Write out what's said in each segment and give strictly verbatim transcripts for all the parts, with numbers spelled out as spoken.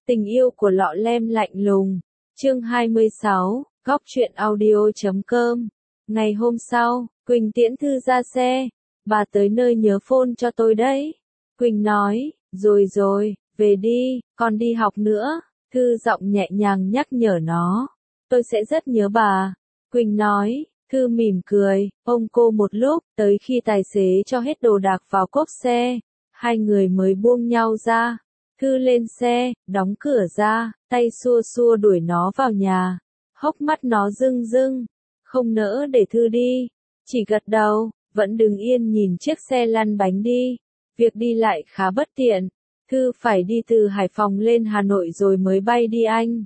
Tình yêu của lọ lem lạnh lùng. Chương hai mươi sáu, góc truyện audio chấm com. Ngày hôm sau, Quỳnh tiễn Thư ra xe. Bà tới nơi nhớ phone cho tôi đấy. Quỳnh nói, rồi rồi, về đi, còn đi học nữa. Thư giọng nhẹ nhàng nhắc nhở nó. Tôi sẽ rất nhớ bà. Quỳnh nói, Thư mỉm cười, ôm cô một lúc, tới khi tài xế cho hết đồ đạc vào cốp xe. Hai người mới buông nhau ra. Thư lên xe, đóng cửa ra, tay xua xua đuổi nó vào nhà. Hốc mắt nó rưng rưng, không nỡ để Thư đi, chỉ gật đầu, vẫn đứng yên nhìn chiếc xe lăn bánh đi. Việc đi lại khá bất tiện, Thư phải đi từ Hải Phòng lên Hà Nội rồi mới bay đi Anh.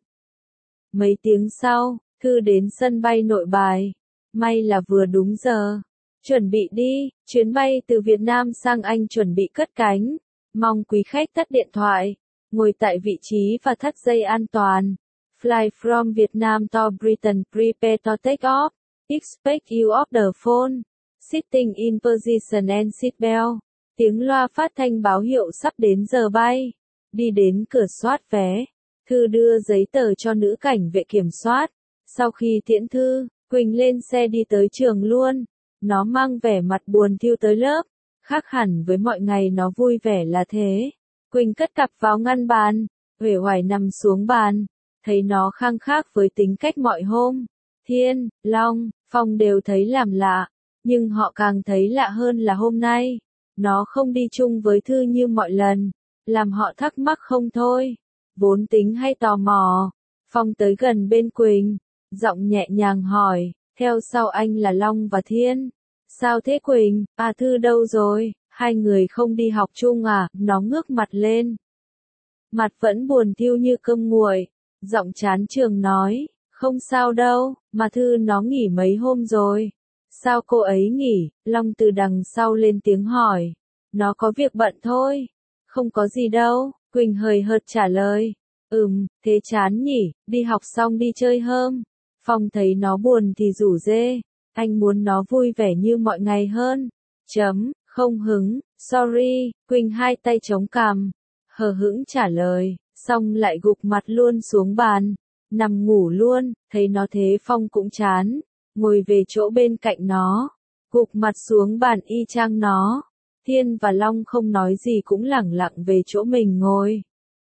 Mấy tiếng sau, Thư đến sân bay Nội Bài, may là vừa đúng giờ. Chuẩn bị đi, chuyến bay từ Việt Nam sang Anh chuẩn bị cất cánh. Mong quý khách tắt điện thoại, ngồi tại vị trí và thắt dây an toàn. Fly from Vietnam to Britain, prepare to take off. Expect you off the phone. Sitting in position and seatbelt. Tiếng loa phát thanh báo hiệu sắp đến giờ bay. Đi đến cửa soát vé. Thư đưa giấy tờ cho nữ cảnh vệ kiểm soát. Sau khi tiễn Thư, Quỳnh lên xe đi tới trường luôn. Nó mang vẻ mặt buồn thiu tới lớp. Khác hẳn với mọi ngày nó vui vẻ là thế. Quỳnh cất cặp vào ngăn bàn, uể oải nằm xuống bàn, thấy nó khăng khác với tính cách mọi hôm. Thiên, Long, Phong đều thấy làm lạ, nhưng họ càng thấy lạ hơn là hôm nay. Nó không đi chung với Thư như mọi lần, làm họ thắc mắc không thôi. Vốn tính hay tò mò, Phong tới gần bên Quỳnh, giọng nhẹ nhàng hỏi, theo sau anh là Long và Thiên. Sao thế Quỳnh, à Thư đâu rồi, hai người không đi học chung à, nó ngước mặt lên. Mặt vẫn buồn thiu như cơm nguội, giọng chán chường nói, không sao đâu, mà Thư nó nghỉ mấy hôm rồi. Sao cô ấy nghỉ, Long từ đằng sau lên tiếng hỏi, nó có việc bận thôi, không có gì đâu, Quỳnh hời hợt trả lời, ừm, thế chán nhỉ, đi học xong đi chơi hôm. Phong thấy nó buồn thì rủ rê. Anh muốn nó vui vẻ như mọi ngày hơn. Chấm, không hứng, sorry, Quỳnh hai tay chống cằm, hờ hững trả lời, xong lại gục mặt luôn xuống bàn, nằm ngủ luôn, thấy nó thế Phong cũng chán, ngồi về chỗ bên cạnh nó, gục mặt xuống bàn y chang nó. Thiên và Long không nói gì cũng lẳng lặng về chỗ mình ngồi.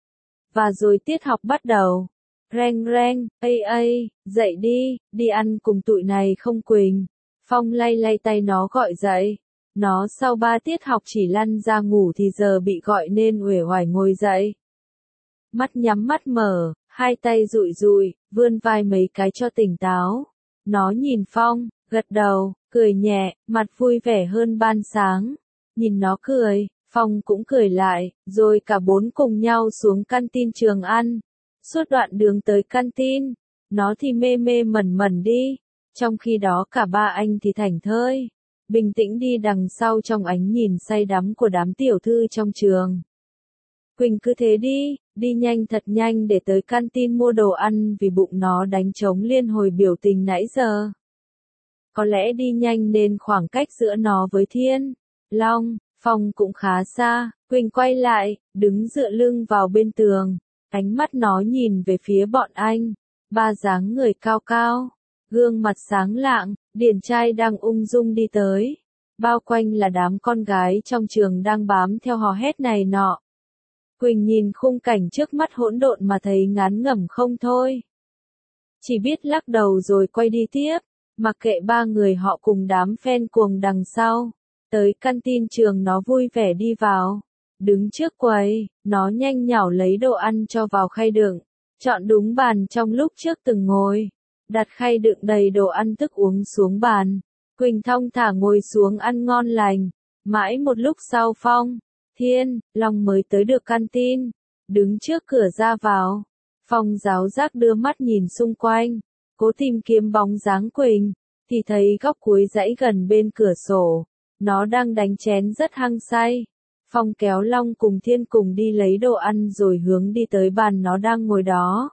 Và rồi tiết học bắt đầu. Reng reng, ây ây, dậy đi, đi ăn cùng tụi này không Quỳnh. Phong lay lay tay nó gọi dậy. Nó sau ba tiết học chỉ lăn ra ngủ thì giờ bị gọi nên uể oải ngồi dậy. Mắt nhắm mắt mở, hai tay dụi dụi, vươn vai mấy cái cho tỉnh táo. Nó nhìn Phong, gật đầu, cười nhẹ, mặt vui vẻ hơn ban sáng. Nhìn nó cười, Phong cũng cười lại, rồi cả bốn cùng nhau xuống canteen trường ăn. Suốt đoạn đường tới canteen, nó thì mê mê mẩn mẩn đi, trong khi đó cả ba anh thì thảnh thơi, bình tĩnh đi đằng sau trong ánh nhìn say đắm của đám tiểu thư trong trường. Quỳnh cứ thế đi, đi nhanh thật nhanh để tới canteen mua đồ ăn vì bụng nó đánh trống liên hồi biểu tình nãy giờ. Có lẽ đi nhanh nên khoảng cách giữa nó với Thiên, Long, Phong cũng khá xa. Quỳnh quay lại, đứng dựa lưng vào bên tường. Ánh mắt nó nhìn về phía bọn anh, ba dáng người cao cao, gương mặt sáng lạng, điển trai đang ung dung đi tới. Bao quanh là đám con gái trong trường đang bám theo hò hét này nọ. Quỳnh nhìn khung cảnh trước mắt hỗn độn mà thấy ngán ngẩm không thôi. Chỉ biết lắc đầu rồi quay đi tiếp, mặc kệ ba người họ cùng đám fan cuồng đằng sau. Tới canteen trường nó vui vẻ đi vào. Đứng trước quầy, nó nhanh nhảu lấy đồ ăn cho vào khay đựng, chọn đúng bàn trong lúc trước từng ngồi, đặt khay đựng đầy đồ ăn thức uống xuống bàn. Quỳnh thong thả ngồi xuống ăn ngon lành. Mãi một lúc sau Phong, Thiên, Long mới tới được canteen, đứng trước cửa ra vào. Phong giáo giác đưa mắt nhìn xung quanh, cố tìm kiếm bóng dáng Quỳnh, thì thấy góc cuối dãy gần bên cửa sổ, nó đang đánh chén rất hăng say. Phong kéo Long cùng Thiên cùng đi lấy đồ ăn rồi hướng đi tới bàn nó đang ngồi đó.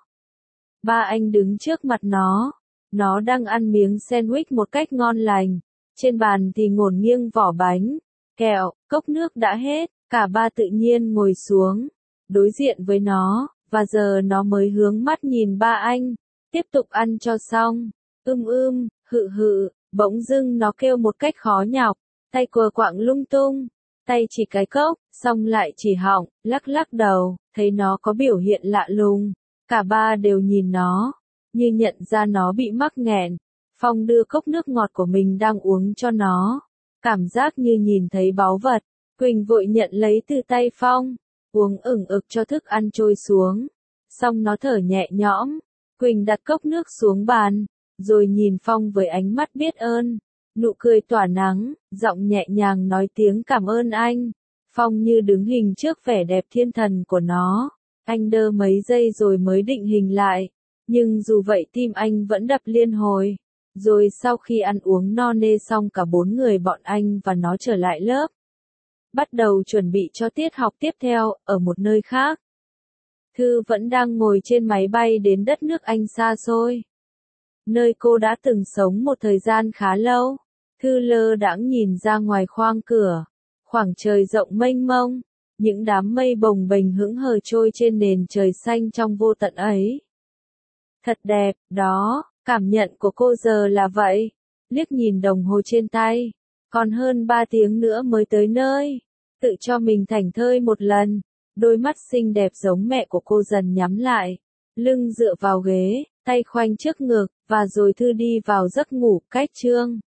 Ba anh đứng trước mặt nó. Nó đang ăn miếng sandwich một cách ngon lành. Trên bàn thì ngổn nghiêng vỏ bánh, kẹo, cốc nước đã hết. Cả ba tự nhiên ngồi xuống. Đối diện với nó, và giờ nó mới hướng mắt nhìn ba anh, tiếp tục ăn cho xong. Ưm ưm, hự hự, bỗng dưng nó kêu một cách khó nhọc, tay quờ quạng lung tung, tay chỉ cái cốc, xong lại chỉ họng, lắc lắc đầu, thấy nó có biểu hiện lạ lùng. Cả ba đều nhìn nó, như nhận ra nó bị mắc nghẹn. Phong đưa cốc nước ngọt của mình đang uống cho nó, cảm giác như nhìn thấy báu vật. Quỳnh vội nhận lấy từ tay Phong, uống ửng ực cho thức ăn trôi xuống. Xong nó thở nhẹ nhõm, Quỳnh đặt cốc nước xuống bàn, rồi nhìn Phong với ánh mắt biết ơn, nụ cười tỏa nắng, giọng nhẹ nhàng nói tiếng cảm ơn anh. Phong như đứng hình trước vẻ đẹp thiên thần của nó, anh đơ mấy giây rồi mới định hình lại, nhưng dù vậy tim anh vẫn đập liên hồi. Rồi sau khi ăn uống no nê xong cả bốn người bọn anh và nó trở lại lớp, bắt đầu chuẩn bị cho tiết học tiếp theo, ở một nơi khác. Thư vẫn đang ngồi trên máy bay đến đất nước Anh xa xôi, nơi cô đã từng sống một thời gian khá lâu. Thư lơ đãng nhìn ra ngoài khoang cửa, khoảng trời rộng mênh mông, những đám mây bồng bềnh hững hờ trôi trên nền trời xanh trong vô tận ấy. Thật đẹp, đó, cảm nhận của cô giờ là vậy. Liếc nhìn đồng hồ trên tay, còn hơn ba tiếng nữa mới tới nơi. Tự cho mình thảnh thơi một lần, đôi mắt xinh đẹp giống mẹ của cô dần nhắm lại, lưng dựa vào ghế, tay khoanh trước ngực, và rồi Thư đi vào giấc ngủ. Cách chương